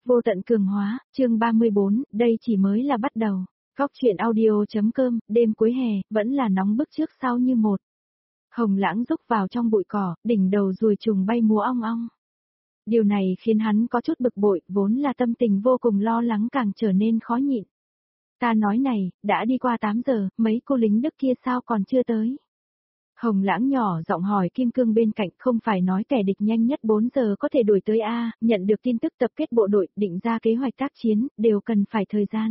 Vô tận cường hóa, chương 34, đây chỉ mới là bắt đầu. Góc chuyện audio.com, đêm cuối hè, vẫn là nóng bức trước sau như một. Hồng Lãng rúc vào trong bụi cỏ, đỉnh đầu ruồi trùng bay múa ong ong. Điều này khiến hắn có chút bực bội, vốn là tâm tình vô cùng lo lắng càng trở nên khó nhịn. Ta nói này, đã đi qua 8 giờ, mấy cô lính Đức kia sao còn chưa tới? Hồng Lãng nhỏ giọng hỏi Kim Cương bên cạnh, không phải nói kẻ địch nhanh nhất 4 giờ có thể đuổi tới a, nhận được tin tức tập kết bộ đội, định ra kế hoạch tác chiến, đều cần phải thời gian.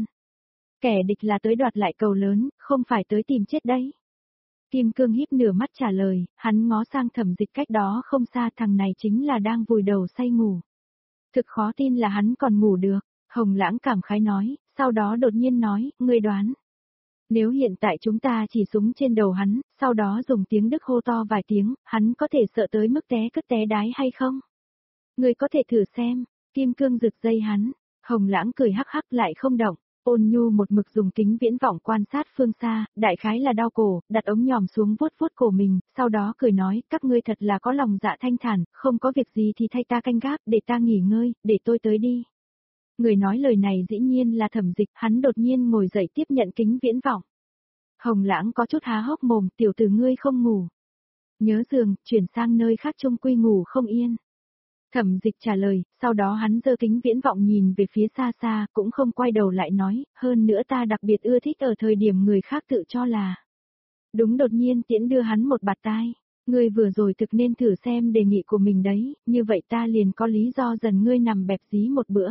Kẻ địch là tới đoạt lại cầu lớn, không phải tới tìm chết đấy. Kim Cương híp nửa mắt trả lời, hắn ngó sang Thẩm Dịch cách đó không xa, thằng này chính là đang vùi đầu say ngủ. Thực khó tin là hắn còn ngủ được, Hồng Lãng cảm khái nói, sau đó đột nhiên nói, ngươi đoán. Nếu hiện tại chúng ta chỉ súng trên đầu hắn, sau đó dùng tiếng Đức hô to vài tiếng, hắn có thể sợ tới mức té cất té đái hay không? Ngươi có thể thử xem, Kim Cương giật dây hắn, Hồng Lãng cười hắc hắc lại không động, Ôn Nhu một mực dùng kính viễn vọng quan sát phương xa, đại khái là đau cổ, đặt ống nhòm xuống vuốt vuốt cổ mình, sau đó cười nói, các ngươi thật là có lòng dạ thanh thản, không có việc gì thì thay ta canh gác, để ta nghỉ ngơi, để tôi tới đi. Người nói lời này dĩ nhiên là Thẩm Dịch, hắn đột nhiên ngồi dậy tiếp nhận kính viễn vọng. Hồng Lãng có chút há hốc mồm, tiểu tử ngươi không ngủ. Nhớ giường, chuyển sang nơi khác chung quy ngủ không yên. Thẩm Dịch trả lời, sau đó hắn giơ kính viễn vọng nhìn về phía xa xa, cũng không quay đầu lại nói, hơn nữa ta đặc biệt ưa thích ở thời điểm người khác tự cho là. Đúng đột nhiên Tiễn đưa hắn một bạt tai. Ngươi vừa rồi thực nên thử xem đề nghị của mình đấy, như vậy ta liền có lý do dần ngươi nằm bẹp dí một bữa.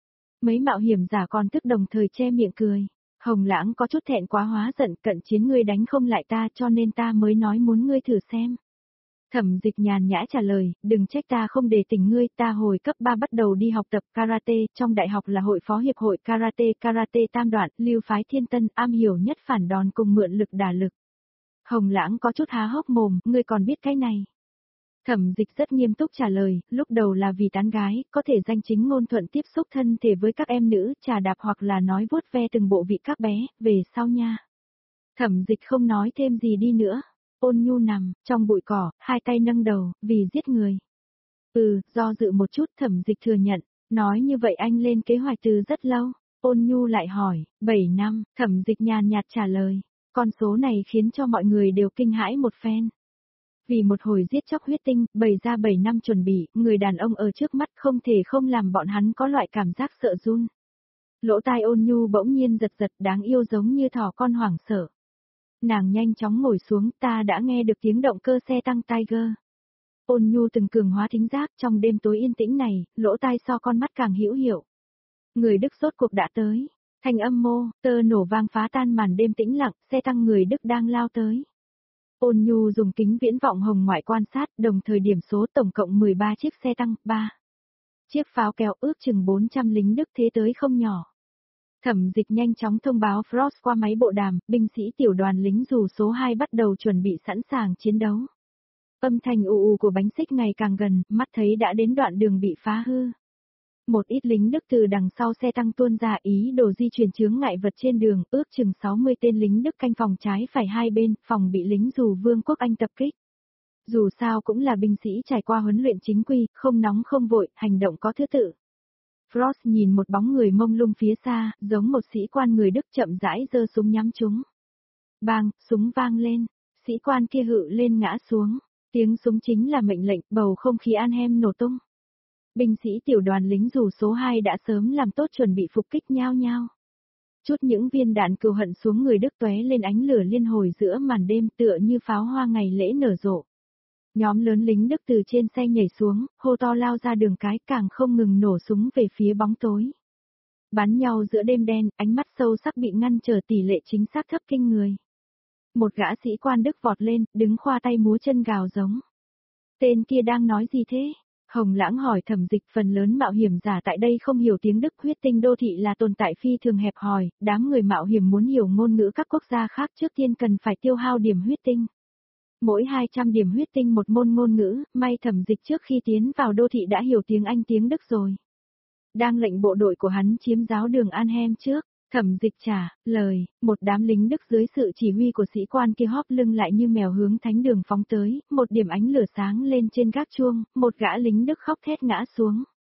Mấy mạo hiểm giả còn tức đồng thời che miệng cười. Hồng Lãng có chút thẹn quá hóa giận, cận chiến ngươi đánh không lại ta cho nên ta mới nói muốn ngươi thử xem. Thẩm Dịch nhàn nhã trả lời, đừng trách ta không để tình ngươi, ta hồi cấp 3 bắt đầu đi học tập karate, trong đại học là hội phó hiệp hội karate tam đoạn, lưu phái thiên tân, am hiểu nhất phản đòn cùng mượn lực đả lực. Hồng Lãng có chút há hốc mồm, ngươi còn biết cái này. Thẩm Dịch rất nghiêm túc trả lời, lúc đầu là vì tán gái, có thể danh chính ngôn thuận tiếp xúc thân thể với các em nữ, trà đạp hoặc là nói vuốt ve từng bộ vị các bé, về sau nha. Thẩm Dịch không nói thêm gì đi nữa. Ôn Nhu nằm, trong bụi cỏ, hai tay nâng đầu, vì giết người. Do dự một chút Thẩm Dịch thừa nhận, nói như vậy anh lên kế hoạch từ rất lâu. Ôn Nhu lại hỏi, 7 năm, Thẩm Dịch nhàn nhạt trả lời. Con số này khiến cho mọi người đều kinh hãi một phen. Vì một hồi giết chóc huyết tinh, bày ra 7 năm chuẩn bị, người đàn ông ở trước mắt không thể không làm bọn hắn có loại cảm giác sợ run. Lỗ tai Ôn Nhu bỗng nhiên giật giật đáng yêu giống như thỏ con hoảng sợ. Nàng nhanh chóng ngồi xuống, ta đã nghe được tiếng động cơ xe tăng Tiger. Ôn Nhu từng cường hóa thính giác trong đêm tối yên tĩnh này, lỗ tai so con mắt càng hữu hiệu. Người Đức rốt cuộc đã tới. Thanh âm mô, tơ nổ vang phá tan màn đêm tĩnh lặng, xe tăng người Đức đang lao tới. Ôn Nhu dùng kính viễn vọng hồng ngoại quan sát, đồng thời điểm số tổng cộng 13 chiếc xe tăng, 3 chiếc pháo kéo ước chừng 400 lính Đức thế tới không nhỏ. Thẩm Dịch nhanh chóng thông báo Frost qua máy bộ đàm, binh sĩ tiểu đoàn lính dù số 2 bắt đầu chuẩn bị sẵn sàng chiến đấu. Âm thanh ù ù của bánh xích ngày càng gần, mắt thấy đã đến đoạn đường bị phá hư. Một ít lính Đức từ đằng sau xe tăng tuôn ra ý đồ di chuyển chướng ngại vật trên đường, ước chừng 60 tên lính Đức canh phòng trái phải hai bên, phòng bị lính dù Vương quốc Anh tập kích. Dù sao cũng là binh sĩ trải qua huấn luyện chính quy, không nóng không vội, hành động có thứ tự. Frost nhìn một bóng người mông lung phía xa, giống một sĩ quan người Đức chậm rãi giơ súng nhắm chúng. Bang, súng vang lên, sĩ quan kia hự lên ngã xuống, tiếng súng chính là mệnh lệnh, bầu không khí Arnhem nổ tung. Binh sĩ tiểu đoàn lính dù số 2 đã sớm làm tốt chuẩn bị phục kích nhao nhao. Chút những viên đạn cừu hận xuống người Đức tóe lên ánh lửa liên hồi giữa màn đêm tựa như pháo hoa ngày lễ nở rộ. Nhóm lớn lính Đức từ trên xe nhảy xuống, hô to lao ra đường cái càng không ngừng nổ súng về phía bóng tối. Bắn nhau giữa đêm đen, ánh mắt sâu sắc bị ngăn trở tỷ lệ chính xác thấp kinh người. Một gã sĩ quan Đức vọt lên, đứng khoa tay múa chân gào giống. Tên kia đang nói gì thế? Hồng Lãng hỏi Thẩm Dịch, phần lớn mạo hiểm giả tại đây không hiểu tiếng Đức, huyết tinh đô thị là tồn tại phi thường hẹp hòi, đám người mạo hiểm muốn hiểu ngôn ngữ các quốc gia khác trước tiên cần phải tiêu hao điểm huyết tinh. Mỗi 200 điểm huyết tinh một môn ngôn ngữ, may Thẩm Dịch trước khi tiến vào đô thị đã hiểu tiếng Anh tiếng Đức rồi. Đang lệnh bộ đội của hắn chiếm giáo đường Arnhem trước, Thẩm Dịch trả lời, một đám lính Đức dưới sự chỉ huy của sĩ quan kia hóp lưng lại như mèo hướng thánh đường phóng tới, một điểm ánh lửa sáng lên trên gác chuông, một gã lính Đức khóc thét ngã xuống.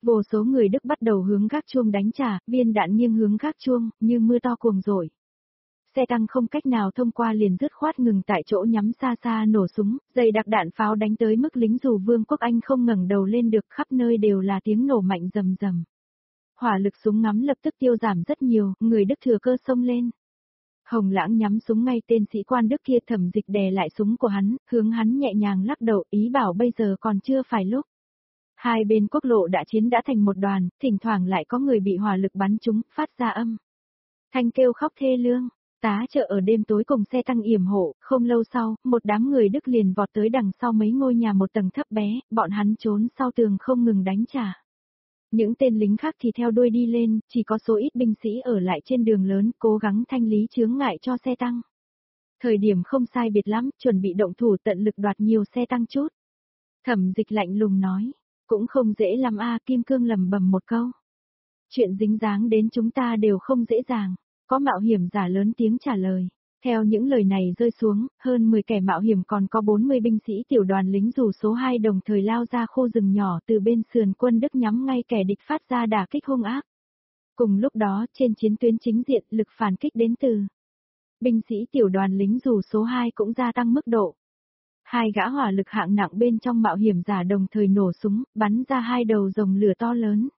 Vô số người Đức bắt đầu hướng gác chuông đánh trả, viên đạn nghiêng hướng gác chuông, như mưa to cuồng dội. Xe tăng không cách nào thông qua liền dứt khoát ngừng tại chỗ nhắm xa xa nổ súng, dày đặc đạn pháo đánh tới mức lính dù Vương quốc Anh không ngẩng đầu lên được, khắp nơi đều là tiếng nổ mạnh rầm rầm. Hỏa lực súng ngắm lập tức tiêu giảm rất nhiều, người Đức thừa cơ xông lên. Hồng Lãng nhắm súng ngay tên sĩ quan Đức kia, Thẩm Dịch đè lại súng của hắn, hướng hắn nhẹ nhàng lắc đầu, ý bảo bây giờ còn chưa phải lúc. Hai bên quốc lộ đã chiến đã thành một đoàn, thỉnh thoảng lại có người bị hỏa lực bắn trúng, phát ra âm thanh kêu khóc thê lương. Tá trợ ở đêm tối cùng xe tăng yểm hộ, không lâu sau, một đám người Đức liền vọt tới đằng sau mấy ngôi nhà một tầng thấp bé, bọn hắn trốn sau tường không ngừng đánh trả. Những tên lính khác thì theo đuôi đi lên, chỉ có số ít binh sĩ ở lại trên đường lớn, cố gắng thanh lý chướng ngại cho xe tăng. Thời điểm không sai biệt lắm, chuẩn bị động thủ tận lực đoạt nhiều xe tăng chút. Thẩm Dịch lạnh lùng nói, cũng không dễ lắm a. Kim Cương lẩm bẩm một câu. Chuyện dính dáng đến chúng ta đều không dễ dàng. Có mạo hiểm giả lớn tiếng trả lời. Theo những lời này rơi xuống, hơn 10 kẻ mạo hiểm còn có 40 binh sĩ tiểu đoàn lính dù số 2 đồng thời lao ra khu rừng nhỏ từ bên sườn quân Đức nhắm ngay kẻ địch phát ra đả kích hung ác. Cùng lúc đó, trên chiến tuyến chính diện, lực phản kích đến từ binh sĩ tiểu đoàn lính dù số 2 cũng gia tăng mức độ. Hai gã hỏa lực hạng nặng bên trong mạo hiểm giả đồng thời nổ súng, bắn ra hai đầu rồng lửa to lớn.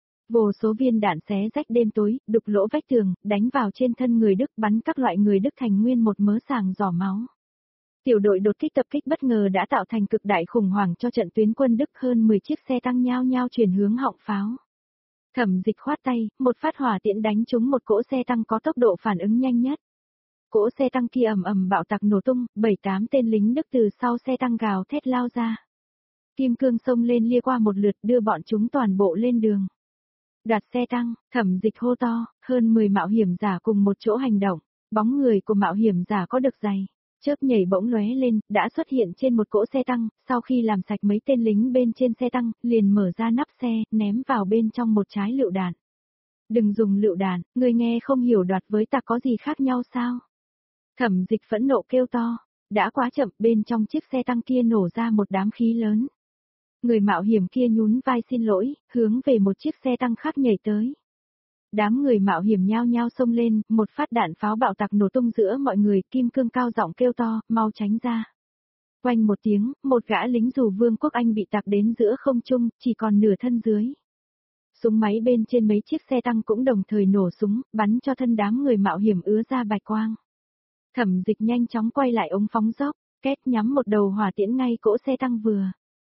Vô số viên đạn xé rách đêm tối, đục lỗ vách tường, đánh vào trên thân người Đức, bắn các loại người Đức thành nguyên một mớ sàng giỏ máu. Tiểu đội đột kích tập kích bất ngờ đã tạo thành cực đại khủng hoảng cho trận tuyến quân Đức, hơn 10 chiếc xe tăng nhao nhao chuyển hướng họng pháo. Thẩm Dịch khoát tay, một phát hỏa tiễn đánh trúng một cỗ xe tăng có tốc độ phản ứng nhanh nhất. Cỗ xe tăng kia ầm ầm bạo tạc nổ tung, 7-8 tên lính Đức từ sau xe tăng gào thét lao ra. Kim Cương xông lên lia qua một lượt đưa bọn chúng toàn bộ lên đường. Đoạt xe tăng, Thẩm Dịch hô to, hơn 10 mạo hiểm giả cùng một chỗ hành động, bóng người của mạo hiểm giả có được dày, chớp nhảy bỗng lóe lên, đã xuất hiện trên một cỗ xe tăng, sau khi làm sạch mấy tên lính bên trên xe tăng, liền mở ra nắp xe, ném vào bên trong một trái lựu đạn. Đừng dùng lựu đạn, người nghe không hiểu, đoạt với ta có gì khác nhau sao? Thẩm Dịch phẫn nộ kêu to, đã quá chậm, bên trong chiếc xe tăng kia nổ ra một đám khí lớn. Người mạo hiểm kia nhún vai xin lỗi, hướng về một chiếc xe tăng khác nhảy tới. Đám người mạo hiểm nhao nhao xông lên, một phát đạn pháo bạo tạc nổ tung giữa mọi người, Kim Cương cao giọng kêu to, mau tránh ra. Oanh một tiếng, một gã lính dù Vương quốc Anh bị tạc đến giữa không trung, chỉ còn nửa thân dưới. Súng máy bên trên mấy chiếc xe tăng cũng đồng thời nổ súng, bắn cho thân đám người mạo hiểm ứa ra bạch quang. Thẩm Dịch nhanh chóng quay lại ống phóng dốc, két nhắm một đầu hỏa tiễn ngay cỗ xe tăng vừa.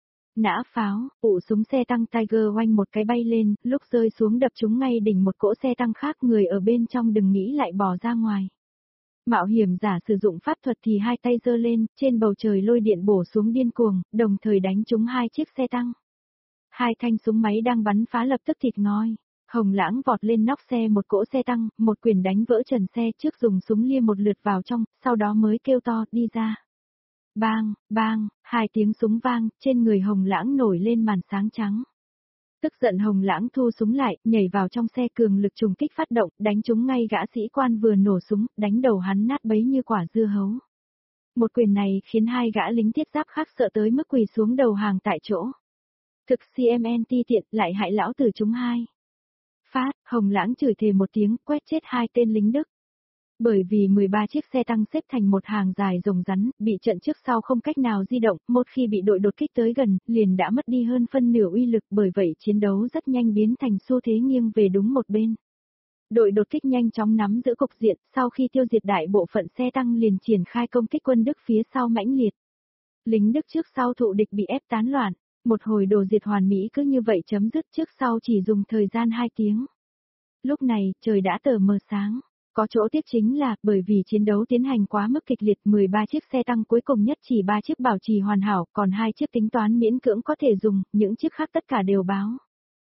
Nã pháo, ụ súng xe tăng Tiger oanh một cái bay lên, lúc rơi xuống đập trúng ngay đỉnh một cỗ xe tăng khác, người ở bên trong đừng nghĩ lại bỏ ra ngoài. Mạo hiểm giả sử dụng pháp thuật thì hai tay giơ lên, trên bầu trời lôi điện bổ xuống điên cuồng, đồng thời đánh trúng hai chiếc xe tăng. Hai thanh súng máy đang bắn phá lập tức thịt ngoi. Hồng Lãng vọt lên nóc xe một cỗ xe tăng, một quyền đánh vỡ trần xe, trước dùng súng lia một lượt vào trong, sau đó mới kêu to, đi ra. Bang, bang, hai tiếng súng vang, trên người Hồng Lãng nổi lên màn sáng trắng. Tức giận Hồng Lãng thu súng lại, nhảy vào trong xe, cường lực trùng kích phát động, đánh trúng ngay gã sĩ quan vừa nổ súng, đánh đầu hắn nát bấy như quả dưa hấu. Một quyền này khiến hai gã lính thiết giáp khác sợ tới mức quỳ xuống đầu hàng tại chỗ. Thực CMN ti tiện, lại hại lão tử chúng hai. Phát, Hồng Lãng chửi thề một tiếng, quét chết hai tên lính Đức. Bởi vì 13 chiếc xe tăng xếp thành một hàng dài rồng rắn, bị trận trước sau không cách nào di động, một khi bị đội đột kích tới gần, liền đã mất đi hơn phân nửa uy lực, bởi vậy chiến đấu rất nhanh biến thành xu thế nghiêng về đúng một bên. Đội đột kích nhanh chóng nắm giữ cục diện, sau khi tiêu diệt đại bộ phận xe tăng liền triển khai công kích quân Đức phía sau mãnh liệt. Lính Đức trước sau thụ địch bị ép tán loạn, một hồi đồ diệt hoàn mỹ cứ như vậy chấm dứt, trước sau chỉ dùng thời gian 2 tiếng. Lúc này, trời đã tờ mờ sáng. Có chỗ tiếc chính là, bởi vì chiến đấu tiến hành quá mức kịch liệt, 13 chiếc xe tăng cuối cùng nhất chỉ 3 chiếc bảo trì hoàn hảo, còn 2 chiếc tính toán miễn cưỡng có thể dùng, những chiếc khác tất cả đều báo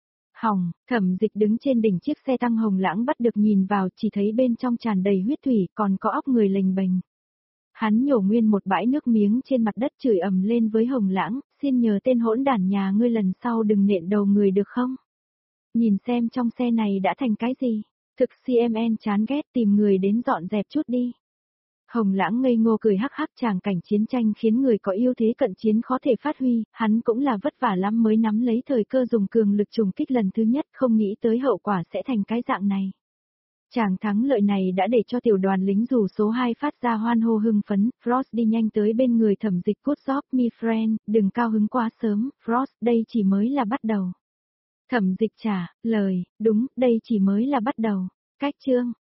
hỏng. Thẩm Dịch đứng trên đỉnh chiếc xe tăng Hồng Lãng bắt được nhìn vào, chỉ thấy bên trong tràn đầy huyết thủy, còn có óc người lềnh bềnh. Hắn nhổ nguyên một bãi nước miếng trên mặt đất, chửi ầm lên với Hồng Lãng, xin nhờ tên hỗn đản nhà ngươi lần sau đừng nện đầu người được không? Nhìn xem trong xe này đã thành cái gì? Thực CMN chán ghét, tìm người đến dọn dẹp chút đi. Hồng Lãng ngây ngô cười hắc hắc, tràng cảnh chiến tranh khiến người có ưu thế cận chiến khó thể phát huy, hắn cũng là vất vả lắm mới nắm lấy thời cơ dùng cường lực trùng kích lần thứ nhất, không nghĩ tới hậu quả sẽ thành cái dạng này. Chàng thắng lợi này đã để cho tiểu đoàn lính dù số 2 phát ra hoan hô hưng phấn, Frost đi nhanh tới bên người Thẩm Dịch. Good job, my friend, đừng cao hứng quá sớm, Frost, đây chỉ mới là bắt đầu. Thẩm Dịch trả lời, đúng, đây chỉ mới là bắt đầu. Cách chương